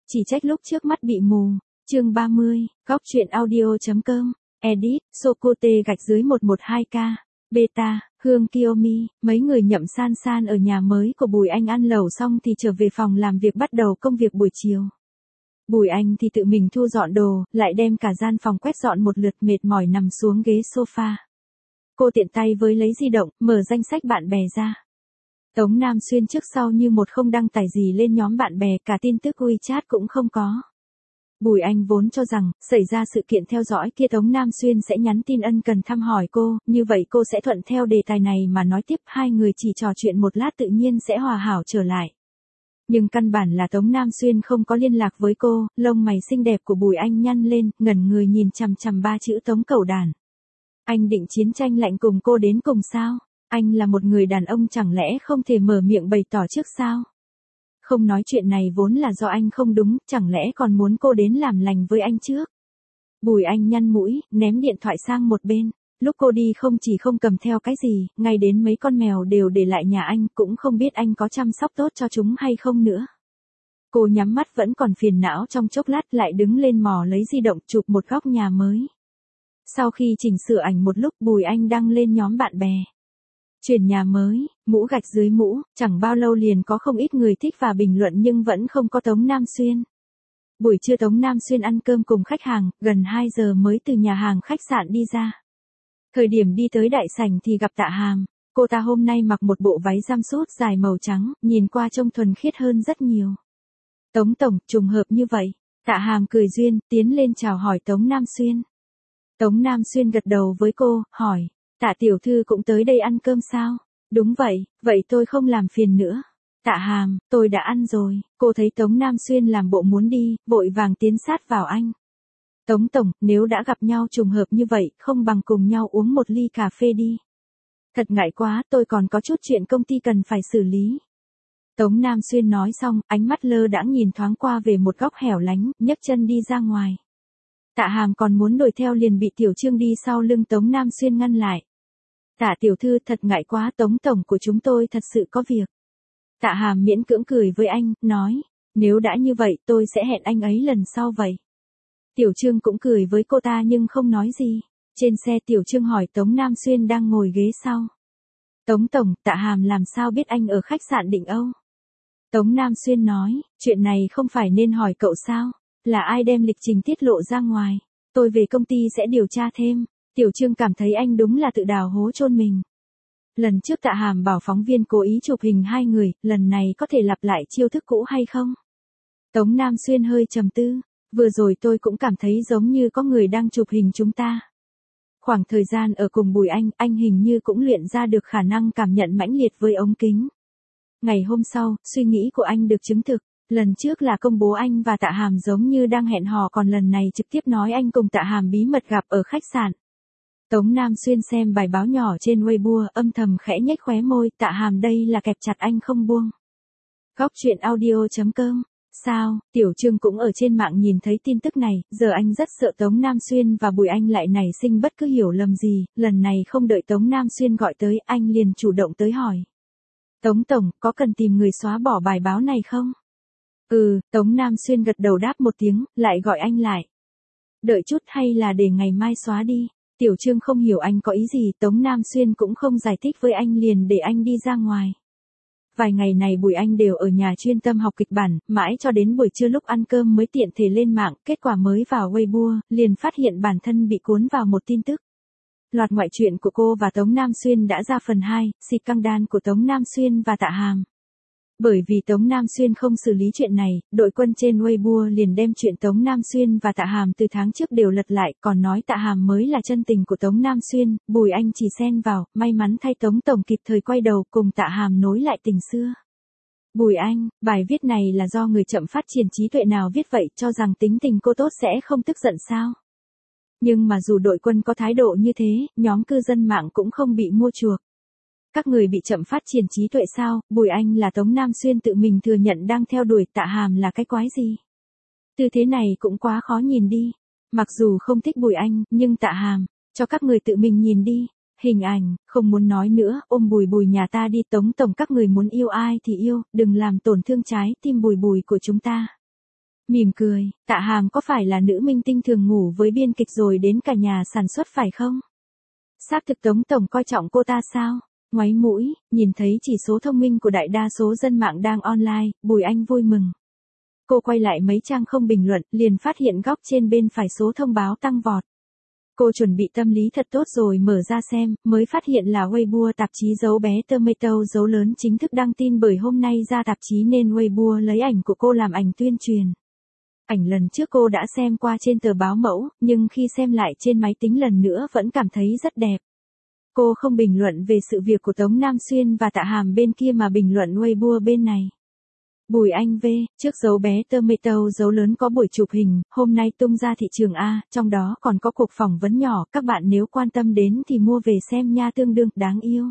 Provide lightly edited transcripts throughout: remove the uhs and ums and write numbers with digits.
chỉ trách lúc trước mắt bị mù. Chương 30, góc truyện audio.com, edit, Socote gạch dưới 112k, beta, Hương Kiyomi, mấy người Nhậm San San ở nhà mới của Bùi Anh ăn lẩu xong thì trở về phòng làm việc bắt đầu công việc buổi chiều. Bùi Anh thì tự mình thu dọn đồ, lại đem cả gian phòng quét dọn một lượt, mệt mỏi nằm xuống ghế sofa. Cô tiện tay với lấy di động, mở danh sách bạn bè ra. Tống Nam Xuyên trước sau như một không đăng tải gì lên nhóm bạn bè, cả tin tức WeChat cũng không có. Bùi Anh vốn cho rằng, xảy ra sự kiện theo dõi kia Tống Nam Xuyên sẽ nhắn tin ân cần thăm hỏi cô, như vậy cô sẽ thuận theo đề tài này mà nói tiếp, hai người chỉ trò chuyện một lát tự nhiên sẽ hòa hảo trở lại. Nhưng căn bản là Tống Nam Xuyên không có liên lạc với cô, lông mày xinh đẹp của Bùi Anh nhăn lên, ngẩn người nhìn chằm chằm ba chữ Tống Cẩu Đản. Anh định chiến tranh lạnh cùng cô đến cùng sao? Anh là một người đàn ông chẳng lẽ không thể mở miệng bày tỏ trước sao? Không nói chuyện này vốn là do anh không đúng, chẳng lẽ còn muốn cô đến làm lành với anh trước? Bùi Anh nhăn mũi, ném điện thoại sang một bên. Lúc cô đi không chỉ không cầm theo cái gì, ngay đến mấy con mèo đều để lại nhà anh, cũng không biết anh có chăm sóc tốt cho chúng hay không nữa. Cô nhắm mắt vẫn còn phiền não trong chốc lát, lại đứng lên mò lấy di động chụp một góc nhà mới. Sau khi chỉnh sửa ảnh một lúc, Bùi Anh đăng lên nhóm bạn bè. Chuyển nhà mới, mũ gạch dưới mũ, chẳng bao lâu liền có không ít người thích và bình luận nhưng vẫn không có Tống Nam Xuyên. Buổi trưa Tống Nam Xuyên ăn cơm cùng khách hàng, gần 2 giờ mới từ nhà hàng khách sạn đi ra. Thời điểm đi tới đại sảnh thì gặp Tạ Hàm, cô ta hôm nay mặc một bộ váy jumpsuit dài màu trắng, nhìn qua trông thuần khiết hơn rất nhiều. Tống tổng, trùng hợp như vậy. Tạ Hàm cười duyên, tiến lên chào hỏi Tống Nam Xuyên. Tống Nam Xuyên gật đầu với cô, hỏi, Tạ tiểu thư cũng tới đây ăn cơm sao? Đúng vậy, vậy tôi không làm phiền nữa. Tạ Hàm, tôi đã ăn rồi. Cô thấy Tống Nam Xuyên làm bộ muốn đi, vội vàng tiến sát vào anh. Tống tổng, nếu đã gặp nhau trùng hợp như vậy, không bằng cùng nhau uống một ly cà phê đi. Thật ngại quá, tôi còn có chút chuyện công ty cần phải xử lý. Tống Nam Xuyên nói xong, ánh mắt lơ đãng nhìn thoáng qua về một góc hẻo lánh, nhấc chân đi ra ngoài. Tạ Hàm còn muốn đuổi theo liền bị Tiểu Trương đi sau lưng Tống Nam Xuyên ngăn lại. Tạ tiểu thư, thật ngại quá, Tống tổng của chúng tôi thật sự có việc. Tạ Hàm miễn cưỡng cười với anh, nói, nếu đã như vậy tôi sẽ hẹn anh ấy lần sau vậy. Tiểu Trương cũng cười với cô ta nhưng không nói gì. Trên xe Tiểu Trương hỏi Tống Nam Xuyên đang ngồi ghế sau. Tống tổng, Tạ Hàm làm sao biết anh ở khách sạn Định Âu? Tống Nam Xuyên nói, chuyện này không phải nên hỏi cậu sao? Là ai đem lịch trình tiết lộ ra ngoài? Tôi về công ty sẽ điều tra thêm. Tiểu Trương cảm thấy anh đúng là tự đào hố chôn mình. Lần trước Tạ Hàm bảo phóng viên cố ý chụp hình hai người, lần này có thể lặp lại chiêu thức cũ hay không? Tống Nam Xuyên hơi trầm tư. Vừa rồi tôi cũng cảm thấy giống như có người đang chụp hình chúng ta. Khoảng thời gian ở cùng Bùi anh hình như cũng luyện ra được khả năng cảm nhận mãnh liệt với ống kính. Ngày hôm sau, suy nghĩ của anh được chứng thực. Lần trước là công bố anh và Tạ Hàm giống như đang hẹn hò, còn lần này trực tiếp nói anh cùng Tạ Hàm bí mật gặp ở khách sạn. Tống Nam Xuyên xem bài báo nhỏ trên Weibo, âm thầm khẽ nhếch khóe môi, Tạ Hàm đây là kẹp chặt anh không buông. Góc truyện audio.com. Sao, Tiểu Trương cũng ở trên mạng nhìn thấy tin tức này, giờ anh rất sợ Tống Nam Xuyên và Bùi Anh lại nảy sinh bất cứ hiểu lầm gì, lần này không đợi Tống Nam Xuyên gọi tới, anh liền chủ động tới hỏi. Tống tổng, có cần tìm người xóa bỏ bài báo này không? Tống Nam Xuyên gật đầu đáp một tiếng, lại gọi anh lại. Đợi chút hay là để ngày mai xóa đi? Tiểu Trương không hiểu anh có ý gì, Tống Nam Xuyên cũng không giải thích với anh liền để anh đi ra ngoài. Vài ngày này Bùi Anh đều ở nhà chuyên tâm học kịch bản, mãi cho đến buổi trưa lúc ăn cơm mới tiện thể lên mạng, kết quả mới vào Weibo, liền phát hiện bản thân bị cuốn vào một tin tức. Loạt ngoại truyện của cô và Tống Nam Xuyên đã ra phần 2, scandal của Tống Nam Xuyên và Tạ Hàm. Bởi vì Tống Nam Xuyên không xử lý chuyện này, đội quân trên Weibo liền đem chuyện Tống Nam Xuyên và Tạ Hàm từ tháng trước đều lật lại, còn nói Tạ Hàm mới là chân tình của Tống Nam Xuyên, Bùi Anh chỉ xen vào, may mắn thay Tống tổng kịp thời quay đầu cùng Tạ Hàm nối lại tình xưa. Bùi Anh, bài viết này là do người chậm phát triển trí tuệ nào viết vậy, cho rằng tính tình cô tốt sẽ không tức giận sao? Nhưng mà dù đội quân có thái độ như thế, nhóm cư dân mạng cũng không bị mua chuộc. Các người bị chậm phát triển trí tuệ sao? Bùi Anh là Tống Nam Xuyên tự mình thừa nhận đang theo đuổi, Tạ Hàm là cái quái gì? Tư thế này cũng quá khó nhìn đi. Mặc dù không thích Bùi Anh, nhưng Tạ Hàm, cho các người tự mình nhìn đi. Hình ảnh, không muốn nói nữa, ôm Bùi Bùi nhà ta đi. Tống tổng, các người muốn yêu ai thì yêu, đừng làm tổn thương trái tim Bùi Bùi của chúng ta. Mỉm cười, Tạ Hàm có phải là nữ minh tinh thường ngủ với biên kịch rồi đến cả nhà sản xuất phải không? Xác thực Tống Tổng coi trọng cô ta sao? Ngoáy mũi, nhìn thấy chỉ số thông minh của đại đa số dân mạng đang online, Bùi Anh vui mừng. Cô quay lại mấy trang không bình luận, liền phát hiện góc trên bên phải số thông báo tăng vọt. Cô chuẩn bị tâm lý thật tốt rồi mở ra xem, mới phát hiện là Weibo tạp chí dấu bé Tomato dấu lớn chính thức đăng tin bởi hôm nay ra tạp chí nên Weibo lấy ảnh của cô làm ảnh tuyên truyền. Ảnh lần trước cô đã xem qua trên tờ báo mẫu, nhưng khi xem lại trên máy tính lần nữa vẫn cảm thấy rất đẹp. Cô không bình luận về sự việc của Tống Nam Xuyên và Tạ Hàm bên kia mà bình luận Weibo bên này. Bùi Anh V, trước dấu bé Tomato dấu lớn có buổi chụp hình, hôm nay tung ra thị trường A, trong đó còn có cuộc phỏng vấn nhỏ, các bạn nếu quan tâm đến thì mua về xem nha, tương đương đáng yêu.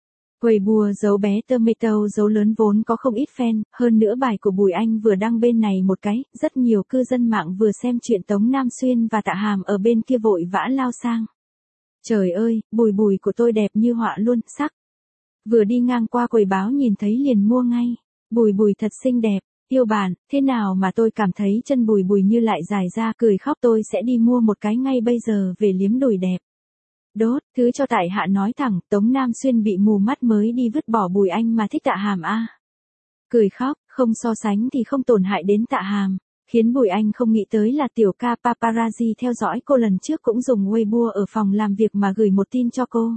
Weibo dấu bé Tomato dấu lớn vốn có không ít fan, hơn nữa bài của Bùi Anh vừa đăng bên này một cái, rất nhiều cư dân mạng vừa xem chuyện Tống Nam Xuyên và Tạ Hàm ở bên kia vội vã lao sang. Trời ơi, Bùi của tôi đẹp như họa luôn, sắc. Vừa đi ngang qua quầy báo nhìn thấy liền mua ngay. Bùi thật xinh đẹp, yêu bạn, thế nào mà tôi cảm thấy chân Bùi như lại dài ra, cười khóc, tôi sẽ đi mua một cái ngay bây giờ về liếm đùi đẹp. Đốt, thứ cho tại hạ nói thẳng, Tống Nam Xuyên bị mù mắt mới đi vứt bỏ Bùi Anh mà thích Tạ Hàm a. Cười khóc, không so sánh thì không tổn hại đến Tạ Hàm, khiến Bùi Anh không nghĩ tới là tiểu ca paparazzi theo dõi cô lần trước cũng dùng Weibo ở phòng làm việc mà gửi một tin cho cô.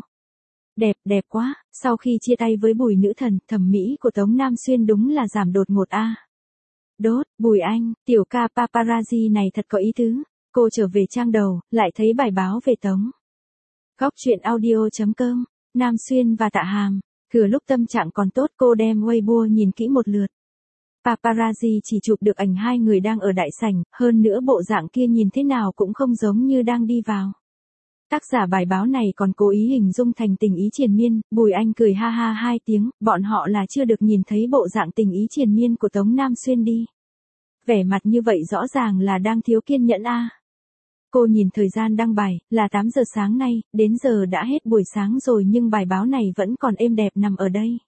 Đẹp quá, sau khi chia tay với Bùi nữ thần, thẩm mỹ của Tống Nam Xuyên đúng là giảm đột ngột a. Đốt, Bùi Anh, tiểu ca paparazzi này thật có ý tứ. Cô trở về trang đầu, lại thấy bài báo về Tống. Góc truyện audio.com, Nam Xuyên và Tạ Hàm. Thừa lúc tâm trạng còn tốt cô đem Weibo nhìn kỹ một lượt. Paparazzi chỉ chụp được ảnh hai người đang ở đại sảnh, hơn nữa bộ dạng kia nhìn thế nào cũng không giống như đang đi vào. Tác giả bài báo này còn cố ý hình dung thành tình ý triền miên, Bùi Anh cười ha ha hai tiếng, bọn họ là chưa được nhìn thấy bộ dạng tình ý triền miên của Tống Nam Xuyên đi. Vẻ mặt như vậy rõ ràng là đang thiếu kiên nhẫn a. Cô nhìn thời gian đăng bài, là 8 giờ sáng nay, đến giờ đã hết buổi sáng rồi nhưng bài báo này vẫn còn êm đẹp nằm ở đây.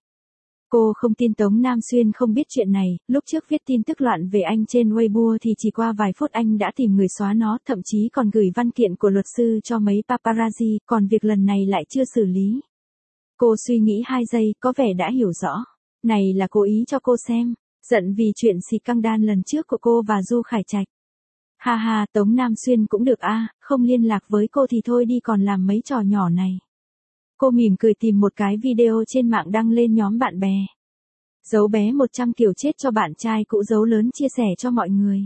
Cô không tin Tống Nam Xuyên không biết chuyện này, lúc trước viết tin tức loạn về anh trên Weibo thì chỉ qua vài phút anh đã tìm người xóa nó, thậm chí còn gửi văn kiện của luật sư cho mấy paparazzi, còn việc lần này lại chưa xử lý. Cô suy nghĩ 2 giây, có vẻ đã hiểu rõ. Này là cố ý cho cô xem, giận vì chuyện xì căng đan lần trước của cô và Du Khải Trạch. Ha ha, Tống Nam Xuyên cũng được a, không liên lạc với cô thì thôi đi còn làm mấy trò nhỏ này. Cô mỉm cười tìm một cái video trên mạng đăng lên nhóm bạn bè. Dấu bé 100 kiểu chết cho bạn trai cũ dấu lớn chia sẻ cho mọi người.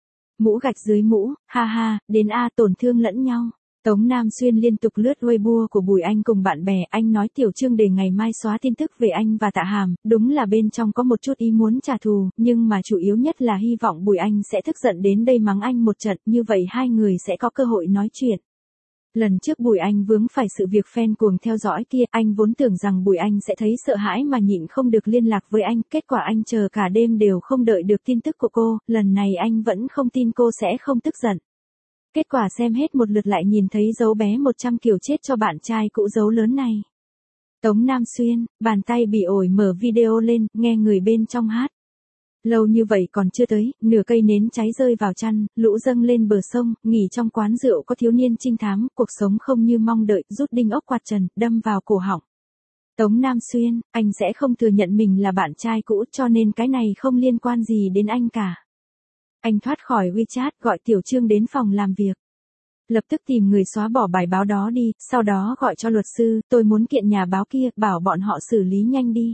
Mũ gạch dưới mũ, ha ha, đến a tổn thương lẫn nhau. Tống Nam Xuyên liên tục lướt Weibo của Bùi Anh cùng bạn bè, anh nói Tiểu Trương để ngày mai xóa tin tức về anh và Tạ Hàm, đúng là bên trong có một chút ý muốn trả thù, nhưng mà chủ yếu nhất là hy vọng Bùi Anh sẽ tức giận đến đây mắng anh một trận, như vậy hai người sẽ có cơ hội nói chuyện. Lần trước Bùi Anh vướng phải sự việc fan cuồng theo dõi kia, anh vốn tưởng rằng Bùi Anh sẽ thấy sợ hãi mà nhịn không được liên lạc với anh, kết quả anh chờ cả đêm đều không đợi được tin tức của cô, lần này anh vẫn không tin cô sẽ không tức giận. Kết quả xem hết một lượt lại nhìn thấy dấu bé 100 kiểu chết cho bạn trai cũ dấu lớn này. Tống Nam Xuyên, bàn tay bị ổi mở video lên, nghe người bên trong hát. Lâu như vậy còn chưa tới, nửa cây nến cháy rơi vào chăn, lũ dâng lên bờ sông, nghỉ trong quán rượu có thiếu niên trinh thám, cuộc sống không như mong đợi, rút đinh ốc quạt trần, đâm vào cổ họng. Tống Nam Xuyên, anh sẽ không thừa nhận mình là bạn trai cũ cho nên cái này không liên quan gì đến anh cả. Anh thoát khỏi WeChat gọi Tiểu Trương đến phòng làm việc. Lập tức tìm người xóa bỏ bài báo đó đi, sau đó gọi cho luật sư, tôi muốn kiện nhà báo kia, bảo bọn họ xử lý nhanh đi.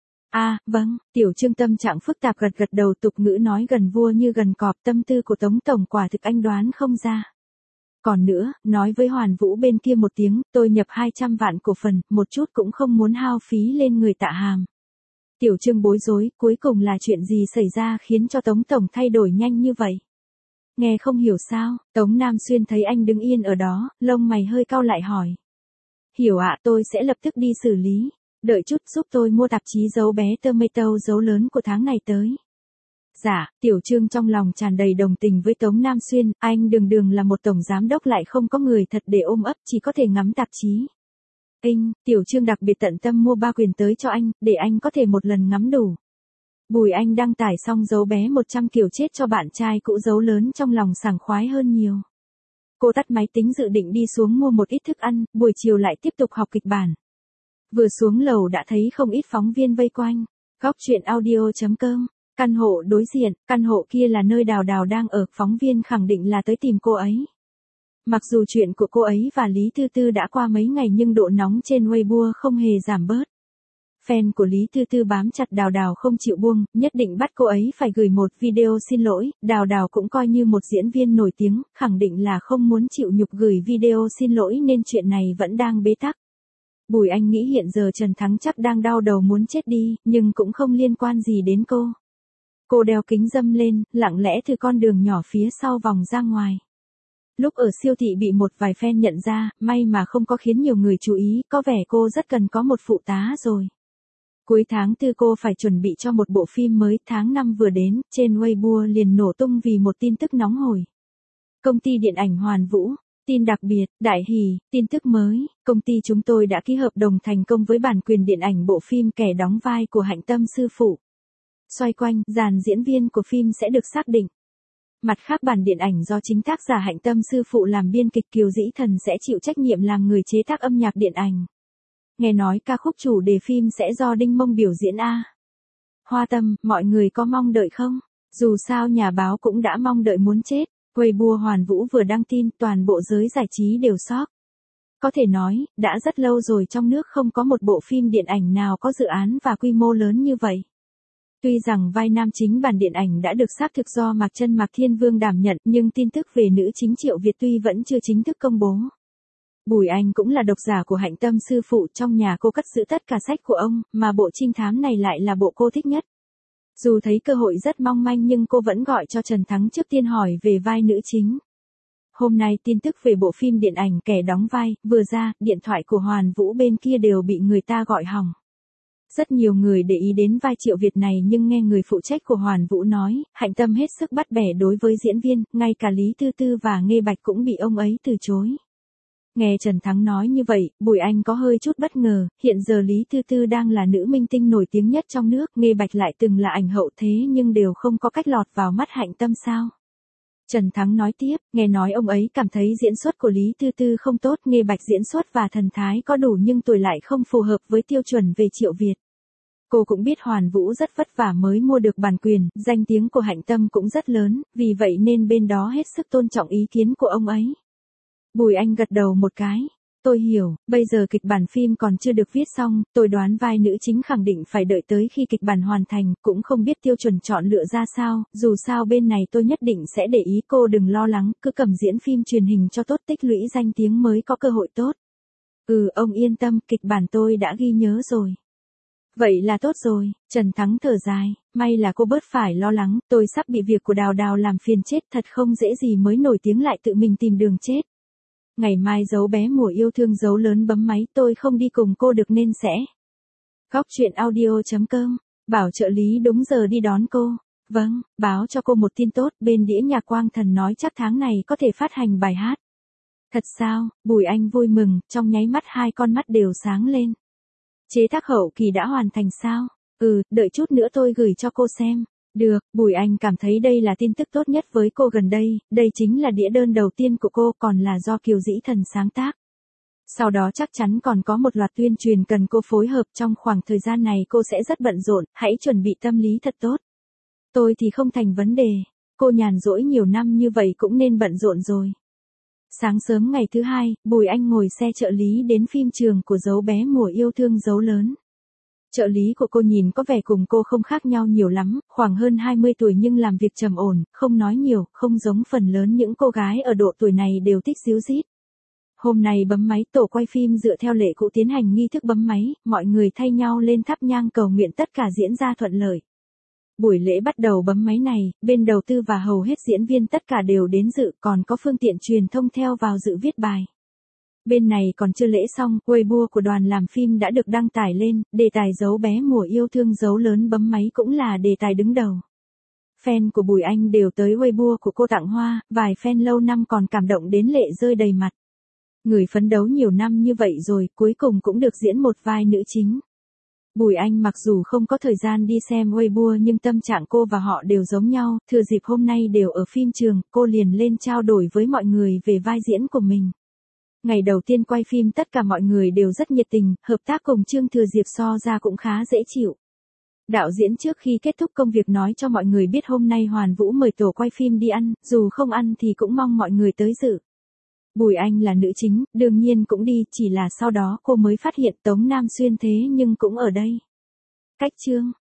Vâng, Tiểu Trương tâm trạng phức tạp gật đầu tục ngữ nói gần vua như gần cọp, tâm tư của Tống Tổng quả thực anh đoán không ra. Còn nữa, nói với Hoàn Vũ bên kia một tiếng, tôi nhập 200 vạn cổ phần, một chút cũng không muốn hao phí lên người Tạ Hàm. Tiểu Trương bối rối, cuối cùng là chuyện gì xảy ra khiến cho Tống Tổng thay đổi nhanh như vậy? Nghe không hiểu sao, Tống Nam Xuyên thấy anh đứng yên ở đó, lông mày hơi cau lại hỏi. Hiểu ạ, tôi sẽ lập tức đi xử lý. Đợi chút giúp tôi mua tạp chí dấu bé Tomato dấu lớn của tháng này tới. Dạ, Tiểu Trương trong lòng tràn đầy đồng tình với Tống Nam Xuyên, anh đường là một tổng giám đốc lại không có người thật để ôm ấp, chỉ có thể ngắm tạp chí. Tiểu Trương đặc biệt tận tâm mua 3 quyển tới cho anh, để anh có thể một lần ngắm đủ. Bùi Anh đăng tải xong dấu bé 100 kiểu chết cho bạn trai cũ dấu lớn trong lòng sảng khoái hơn nhiều. Cô tắt máy tính dự định đi xuống mua một ít thức ăn, buổi chiều lại tiếp tục học kịch bản. Vừa xuống lầu đã thấy không ít phóng viên vây quanh. Góc chuyện audio.com. Căn hộ đối diện, căn hộ kia là nơi Đào Đào đang ở, phóng viên khẳng định là tới tìm cô ấy. Mặc dù chuyện của cô ấy và Lý Tư Tư đã qua mấy ngày nhưng độ nóng trên Weibo không hề giảm bớt. Fan của Lý Tư Tư bám chặt Đào Đào không chịu buông, nhất định bắt cô ấy phải gửi một video xin lỗi. Đào Đào cũng coi như một diễn viên nổi tiếng, khẳng định là không muốn chịu nhục gửi video xin lỗi nên chuyện này vẫn đang bế tắc. Bùi Anh nghĩ hiện giờ Trần Thắng chắc đang đau đầu muốn chết đi, nhưng cũng không liên quan gì đến cô. Cô đeo kính râm lên, lặng lẽ từ con đường nhỏ phía sau vòng ra ngoài. Lúc ở siêu thị bị một vài fan nhận ra, may mà không có khiến nhiều người chú ý, có vẻ cô rất cần có một phụ tá rồi. Cuối tháng 4 cô phải chuẩn bị cho một bộ phim mới, tháng 5 vừa đến, trên Weibo liền nổ tung vì một tin tức nóng hổi. Công ty điện ảnh Hoàn Vũ, tin đặc biệt, đại hỉ, tin tức mới, công ty chúng tôi đã ký hợp đồng thành công với bản quyền điện ảnh bộ phim Kẻ đóng vai của Hạnh Tâm sư phụ. Xoay quanh, dàn diễn viên của phim sẽ được xác định. Mặt khác bản điện ảnh do chính tác giả Hạnh Tâm sư phụ làm biên kịch, Kiều Dĩ Thần sẽ chịu trách nhiệm làm người chế tác âm nhạc điện ảnh. Nghe nói ca khúc chủ đề phim sẽ do Đinh Mông biểu diễn a. Hoa Tâm, mọi người có mong đợi không? Dù sao nhà báo cũng đã mong đợi muốn chết. Weibo Hoàn Vũ vừa đăng tin, toàn bộ giới giải trí đều sốc. Có thể nói, đã rất lâu rồi trong nước không có một bộ phim điện ảnh nào có dự án và quy mô lớn như vậy. Tuy rằng vai nam chính bản điện ảnh đã được xác thực do Mạc Chân Mạc Thiên Vương đảm nhận, nhưng tin tức về nữ chính Triệu Việt Tuy vẫn chưa chính thức công bố. Bùi Anh cũng là độc giả của Hạnh Tâm sư phụ, trong nhà cô cất giữ tất cả sách của ông, mà bộ trinh thám này lại là bộ cô thích nhất. Dù thấy cơ hội rất mong manh nhưng cô vẫn gọi cho Trần Thắng trước tiên hỏi về vai nữ chính. Hôm nay tin tức về bộ phim điện ảnh Kẻ đóng vai vừa ra, điện thoại của Hoàn Vũ bên kia đều bị người ta gọi hỏng. Rất nhiều người để ý đến vai Triệu Việt này nhưng nghe người phụ trách của Hoàn Vũ nói, Hạnh Tâm hết sức bắt bẻ đối với diễn viên, ngay cả Lý Tư Tư và Nghê Bạch cũng bị ông ấy từ chối. Nghe Trần Thắng nói như vậy, Bùi Anh có hơi chút bất ngờ, hiện giờ Lý Tư Tư đang là nữ minh tinh nổi tiếng nhất trong nước, Nghê Bạch lại từng là ảnh hậu thế nhưng đều không có cách lọt vào mắt Hạnh Tâm sao? Trần Thắng nói tiếp, nghe nói ông ấy cảm thấy diễn xuất của Lý Tư Tư không tốt, Nghê Bạch diễn xuất và thần thái có đủ nhưng tuổi lại không phù hợp với tiêu chuẩn về Triệu Việt. Cô cũng biết Hoàn Vũ rất vất vả mới mua được bản quyền, danh tiếng của Hạnh Tâm cũng rất lớn, vì vậy nên bên đó hết sức tôn trọng ý kiến của ông ấy. Bùi Anh gật đầu một cái. Tôi hiểu, bây giờ kịch bản phim còn chưa được viết xong, tôi đoán vai nữ chính khẳng định phải đợi tới khi kịch bản hoàn thành, cũng không biết tiêu chuẩn chọn lựa ra sao, dù sao bên này tôi nhất định sẽ để ý, cô đừng lo lắng, cứ cầm diễn phim truyền hình cho tốt, tích lũy danh tiếng mới có cơ hội tốt. Ông yên tâm, kịch bản tôi đã ghi nhớ rồi. Vậy là tốt rồi, Trần Thắng thở dài, may là cô bớt phải lo lắng, tôi sắp bị việc của Đào Đào làm phiền chết, thật không dễ gì mới nổi tiếng lại tự mình tìm đường chết. Ngày mai dấu bé mùa yêu thương dấu lớn bấm máy, tôi không đi cùng cô được nên sẽ. Góc chuyện audio.com, bảo trợ lý đúng giờ đi đón cô. Vâng, báo cho cô một tin tốt, bên đĩa nhạc Quang Thần nói chắc tháng này có thể phát hành bài hát. Thật sao? Bùi Anh vui mừng, trong nháy mắt hai con mắt đều sáng lên. Chế tác hậu kỳ đã hoàn thành sao? Đợi chút nữa tôi gửi cho cô xem. Được, Bùi Anh cảm thấy đây là tin tức tốt nhất với cô gần đây, đây chính là đĩa đơn đầu tiên của cô, còn là do Kiều Dĩ Thần sáng tác. Sau đó chắc chắn còn có một loạt tuyên truyền cần cô phối hợp, trong khoảng thời gian này cô sẽ rất bận rộn, hãy chuẩn bị tâm lý thật tốt. Tôi thì không thành vấn đề, cô nhàn rỗi nhiều năm như vậy cũng nên bận rộn rồi. Sáng sớm ngày thứ hai, Bùi Anh ngồi xe trợ lý đến phim trường của dấu bé mùa yêu thương dấu lớn. Trợ lý của cô nhìn có vẻ cùng cô không khác nhau nhiều lắm, khoảng hơn 20 tuổi nhưng làm việc trầm ổn, không nói nhiều, không giống phần lớn những cô gái ở độ tuổi này đều thích díu dít. Hôm nay bấm máy, tổ quay phim dựa theo lệ cũ tiến hành nghi thức bấm máy, mọi người thay nhau lên thắp nhang cầu nguyện tất cả diễn ra thuận lợi. Buổi lễ bắt đầu bấm máy này, bên đầu tư và hầu hết diễn viên tất cả đều đến dự, còn có phương tiện truyền thông theo vào dự viết bài. Bên này còn chưa lễ xong, Weibo của đoàn làm phim đã được đăng tải lên, đề tài dấu bé mùa yêu thương dấu lớn bấm máy cũng là đề tài đứng đầu. Fan của Bùi Anh đều tới Weibo của cô tặng hoa, vài fan lâu năm còn cảm động đến lệ rơi đầy mặt. Người phấn đấu nhiều năm như vậy rồi, cuối cùng cũng được diễn một vai nữ chính. Bùi Anh mặc dù không có thời gian đi xem Weibo nhưng tâm trạng cô và họ đều giống nhau, thừa dịp hôm nay đều ở phim trường, cô liền lên trao đổi với mọi người về vai diễn của mình. Ngày đầu tiên quay phim tất cả mọi người đều rất nhiệt tình, hợp tác cùng Trương Thừa Diệp so ra cũng khá dễ chịu. Đạo diễn trước khi kết thúc công việc nói cho mọi người biết hôm nay Hoàn Vũ mời tổ quay phim đi ăn, dù không ăn thì cũng mong mọi người tới dự. Bùi Anh là nữ chính, đương nhiên cũng đi, chỉ là sau đó cô mới phát hiện Tống Nam Xuyên thế nhưng cũng ở đây. Cách chương